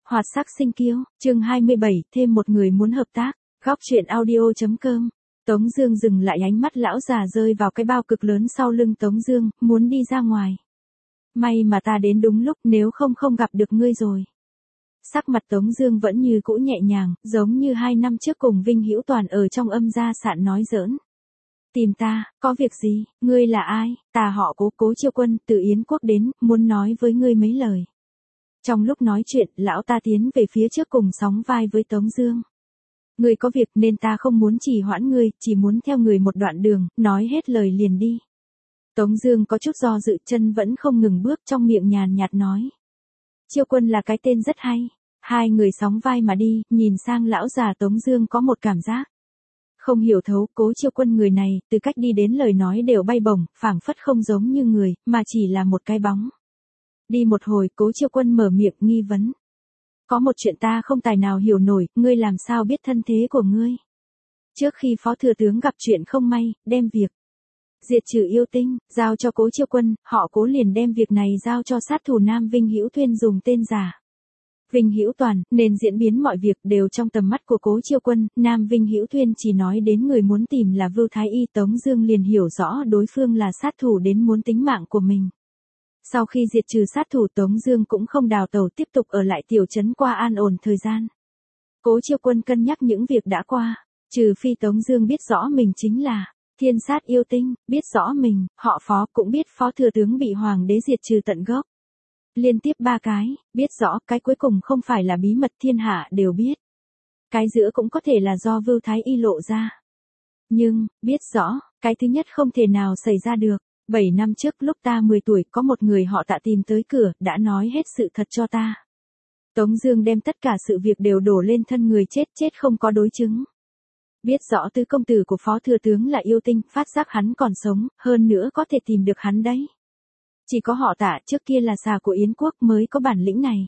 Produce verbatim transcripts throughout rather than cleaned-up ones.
Hoạt sắc sinh kiêu, chương hai mươi bảy, thêm một người muốn hợp tác. Góc truyện audio.com. Tống Dương dừng lại, ánh mắt lão già rơi vào cái bao cực lớn sau lưng Tống Dương, muốn đi ra ngoài. May mà ta đến đúng lúc, nếu không không gặp được ngươi rồi. Sắc mặt Tống Dương vẫn như cũ nhẹ nhàng, giống như hai năm trước cùng Vinh Hữu Toàn ở trong âm gia sạn nói giỡn. Tìm ta, có việc gì? Ngươi là ai? Ta họ Cố, Cố Chiêu Quân, từ Yến Quốc đến, muốn nói với ngươi mấy lời. Trong lúc nói chuyện, lão ta tiến về phía trước cùng sóng vai với Tống Dương. Ngươi có việc nên ta không muốn trì hoãn ngươi, chỉ muốn theo người một đoạn đường, nói hết lời liền đi. Tống Dương có chút do dự, chân vẫn không ngừng bước, trong miệng nhàn nhạt nói. Chiêu Quân là cái tên rất hay. Hai người sóng vai mà đi, nhìn sang lão già Tống Dương có một cảm giác không hiểu thấu. Cố Chiêu Quân người này, từ cách đi đến lời nói đều bay bổng, phảng phất không giống như người, mà chỉ là một cái bóng. Đi một hồi, Cố Chiêu Quân mở miệng nghi vấn. Có một chuyện ta không tài nào hiểu nổi, ngươi làm sao biết thân thế của ngươi? Trước khi Phó Thừa Tướng gặp chuyện không may, đem việc diệt trừ yêu tinh giao cho Cố Chiêu Quân, họ Cố liền đem việc này giao cho sát thủ Nam Vinh Hữu Thuyên dùng tên giả Vinh Hữu Toàn, nên diễn biến mọi việc đều trong tầm mắt của Cố Chiêu Quân. Nam Vinh Hữu Thuyên chỉ nói đến người muốn tìm là Vưu Thái Y, Tống Dương liền hiểu rõ đối phương là sát thủ đến muốn tính mạng của mình. Sau khi diệt trừ sát thủ, Tống Dương cũng không đào tẩu, tiếp tục ở lại tiểu trấn qua an ổn thời gian. Cố Chiêu Quân cân nhắc những việc đã qua, trừ phi Tống Dương biết rõ mình chính là thiên sát yêu tinh, biết rõ mình, họ Phó, cũng biết Phó Thừa Tướng bị Hoàng đế diệt trừ tận gốc. Liên tiếp ba cái, biết rõ cái cuối cùng không phải là bí mật thiên hạ đều biết. Cái giữa cũng có thể là do Vưu Thái Y lộ ra. Nhưng, biết rõ, cái thứ nhất không thể nào xảy ra được. Bảy năm trước lúc ta mười tuổi, có một người họ Tạ tìm tới cửa, đã nói hết sự thật cho ta. Tống Dương đem tất cả sự việc đều đổ lên thân người chết, chết không có đối chứng. Biết rõ tứ công tử của Phó Thừa Tướng là yêu tinh, phát giác hắn còn sống, hơn nữa có thể tìm được hắn đấy. Chỉ có họ Tạ trước kia là xà của Yến Quốc mới có bản lĩnh này.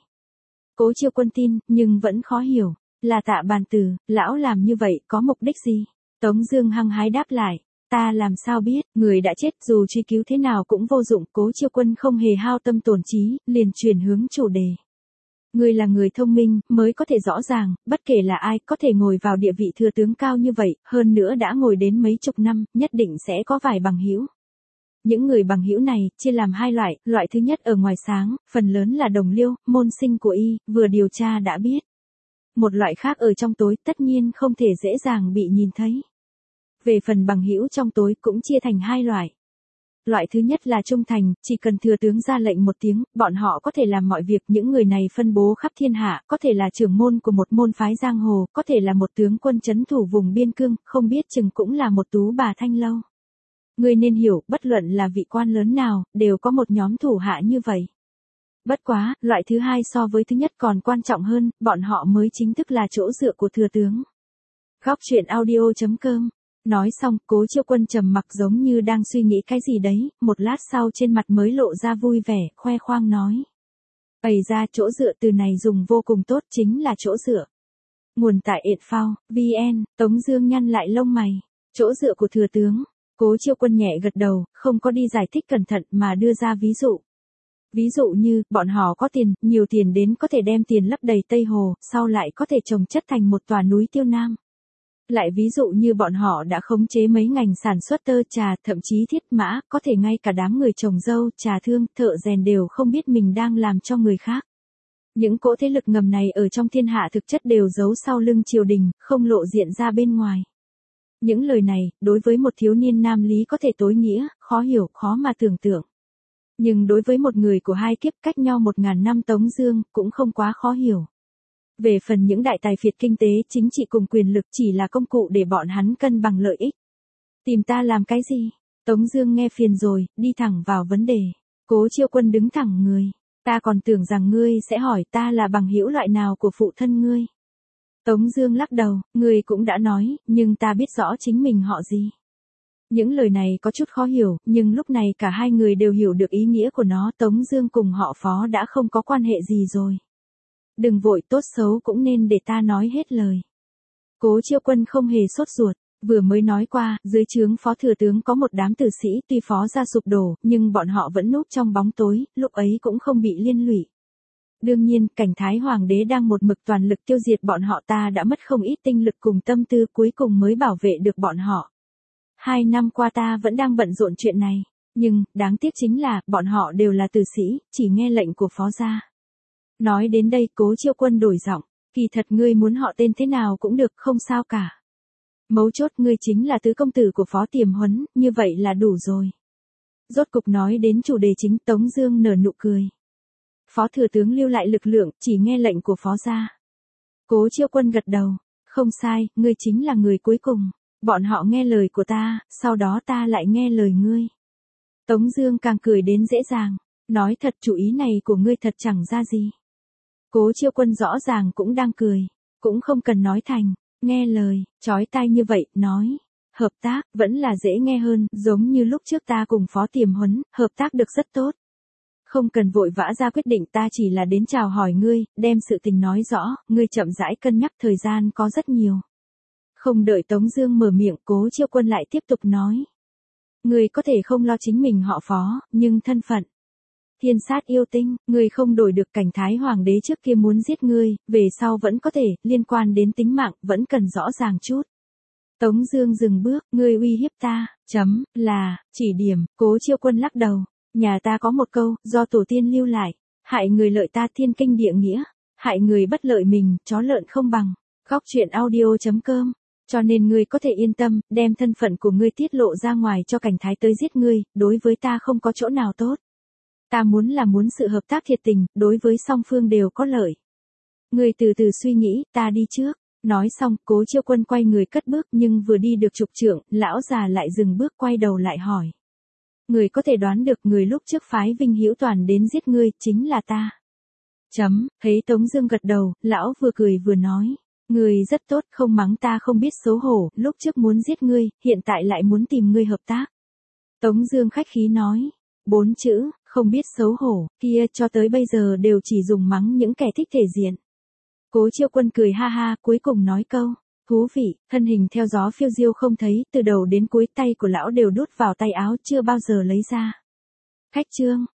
Cố Chiêu Quân tin, nhưng vẫn khó hiểu, là Tạ bàn tử, lão làm như vậy có mục đích gì? Tống Dương hăng hái đáp lại, ta làm sao biết, người đã chết, dù truy cứu thế nào cũng vô dụng. Cố Chiêu Quân không hề hao tâm tổn trí, liền chuyển hướng chủ đề. Người là người thông minh, mới có thể rõ ràng, bất kể là ai, có thể ngồi vào địa vị thừa tướng cao như vậy, hơn nữa đã ngồi đến mấy chục năm, nhất định sẽ có vài bằng hữu. Những người bằng hữu này, chia làm hai loại, loại thứ nhất ở ngoài sáng, phần lớn là đồng liêu, môn sinh của y, vừa điều tra đã biết. Một loại khác ở trong tối, tất nhiên không thể dễ dàng bị nhìn thấy. Về phần bằng hữu trong tối cũng chia thành hai loại. Loại thứ nhất là trung thành, chỉ cần thừa tướng ra lệnh một tiếng, bọn họ có thể làm mọi việc. Những người này phân bố khắp thiên hạ, có thể là trưởng môn của một môn phái giang hồ, có thể là một tướng quân trấn thủ vùng biên cương, không biết chừng cũng là một tú bà thanh lâu. Ngươi nên hiểu, bất luận là vị quan lớn nào, đều có một nhóm thủ hạ như vậy. Bất quá, loại thứ hai so với thứ nhất còn quan trọng hơn, bọn họ mới chính thức là chỗ dựa của thừa tướng. Góc truyện audio.com. Nói xong, Cố Chiêu Quân trầm mặc giống như đang suy nghĩ cái gì đấy, một lát sau trên mặt mới lộ ra vui vẻ, khoe khoang nói. Ây ra, chỗ dựa từ này dùng vô cùng tốt, chính là chỗ dựa. Nguồn tại Info, vn, Tống Dương nhăn lại lông mày. Chỗ dựa của thừa tướng. Cố Chiêu Quân nhẹ gật đầu, không có đi giải thích cẩn thận mà đưa ra ví dụ. Ví dụ như, bọn họ có tiền, nhiều tiền đến có thể đem tiền lấp đầy Tây Hồ, sau lại có thể trồng chất thành một tòa núi Tiêu Nam. Lại ví dụ như bọn họ đã khống chế mấy ngành sản xuất tơ trà, thậm chí thiết mã, có thể ngay cả đám người trồng dâu, trà thương, thợ rèn đều không biết mình đang làm cho người khác. Những cỗ thế lực ngầm này ở trong thiên hạ thực chất đều giấu sau lưng triều đình, không lộ diện ra bên ngoài. Những lời này, đối với một thiếu niên nam lý có thể tối nghĩa, khó hiểu, khó mà tưởng tượng. Nhưng đối với một người của hai kiếp cách nhau một ngàn năm Tống Dương, cũng không quá khó hiểu. Về phần những đại tài phiệt kinh tế, chính trị cùng quyền lực chỉ là công cụ để bọn hắn cân bằng lợi ích. Tìm ta làm cái gì? Tống Dương nghe phiền rồi, đi thẳng vào vấn đề. Cố Chiêu Quân đứng thẳng người. Ta còn tưởng rằng ngươi sẽ hỏi ta là bằng hữu loại nào của phụ thân ngươi. Tống Dương lắc đầu, ngươi cũng đã nói, nhưng ta biết rõ chính mình họ gì. Những lời này có chút khó hiểu, nhưng lúc này cả hai người đều hiểu được ý nghĩa của nó. Tống Dương cùng họ Phó đã không có quan hệ gì rồi. Đừng vội, tốt xấu cũng nên để ta nói hết lời. Cố Chiêu Quân không hề sốt ruột, vừa mới nói qua, dưới trướng Phó Thừa Tướng có một đám tử sĩ, tuy Phó gia sụp đổ, nhưng bọn họ vẫn núp trong bóng tối, lúc ấy cũng không bị liên lụy. Đương nhiên, cảnh Thái Hoàng đế đang một mực toàn lực tiêu diệt bọn họ, ta đã mất không ít tinh lực cùng tâm tư cuối cùng mới bảo vệ được bọn họ. Hai năm qua ta vẫn đang bận rộn chuyện này, nhưng, đáng tiếc chính là, bọn họ đều là tử sĩ, chỉ nghe lệnh của phó gia. Nói đến đây, Cố Chiêu Quân đổi giọng, kỳ thật ngươi muốn họ tên thế nào cũng được, không sao cả. Mấu chốt ngươi chính là tứ công tử của Phó Tiềm Huấn, như vậy là đủ rồi. Rốt cục nói đến chủ đề chính, Tống Dương nở nụ cười. Phó thừa tướng lưu lại lực lượng, chỉ nghe lệnh của phó gia. Cố Chiêu Quân gật đầu, không sai, ngươi chính là người cuối cùng. Bọn họ nghe lời của ta, sau đó ta lại nghe lời ngươi. Tống Dương càng cười đến dễ dàng, nói thật chủ ý này của ngươi thật chẳng ra gì. Cố Chiêu Quân rõ ràng cũng đang cười, cũng không cần nói thành, nghe lời, chói tai như vậy, nói. Hợp tác, vẫn là dễ nghe hơn, giống như lúc trước ta cùng Phó Tiềm Huấn, hợp tác được rất tốt. Không cần vội vã ra quyết định, ta chỉ là đến chào hỏi ngươi, đem sự tình nói rõ, ngươi chậm rãi cân nhắc, thời gian có rất nhiều. Không đợi Tống Dương mở miệng, Cố Chiêu Quân lại tiếp tục nói. Ngươi có thể không lo chính mình họ Phó, nhưng thân phận. Thiên sát yêu tinh, ngươi không đổi được, cảnh Thái Hoàng đế trước kia muốn giết ngươi, về sau vẫn có thể, liên quan đến tính mạng, vẫn cần rõ ràng chút. Tống Dương dừng bước, ngươi uy hiếp ta, chấm, là, chỉ điểm, Cố Chiêu Quân lắc đầu. Nhà ta có một câu, do tổ tiên lưu lại, hại người lợi ta thiên kinh địa nghĩa, hại người bất lợi mình, chó lợn không bằng. Góc truyện audio chấm com. Cho nên ngươi có thể yên tâm, đem thân phận của ngươi tiết lộ ra ngoài cho cảnh thái tới giết ngươi, đối với ta không có chỗ nào tốt. Ta muốn là muốn sự hợp tác thiệt tình, đối với song phương đều có lợi. Ngươi từ từ suy nghĩ, ta đi trước. Nói xong, Cố Chiêu Quân quay người cất bước, nhưng vừa đi được chục trượng, lão già lại dừng bước, quay đầu lại hỏi. Người có thể đoán được, người lúc trước phái Vinh Hữu Toàn đến giết ngươi, chính là ta. Chấm, thấy Tống Dương gật đầu, lão vừa cười vừa nói. Ngươi rất tốt, không mắng ta không biết xấu hổ, lúc trước muốn giết ngươi, hiện tại lại muốn tìm ngươi hợp tác. Tống Dương khách khí nói. Bốn chữ, không biết xấu hổ, kia cho tới bây giờ đều chỉ dùng mắng những kẻ thích thể diện. Cố Chiêu Quân cười ha ha, cuối cùng nói câu. Thú vị, thân hình theo gió phiêu diêu không thấy, từ đầu đến cuối tay của lão đều đút vào tay áo, chưa bao giờ lấy ra. Khách trương,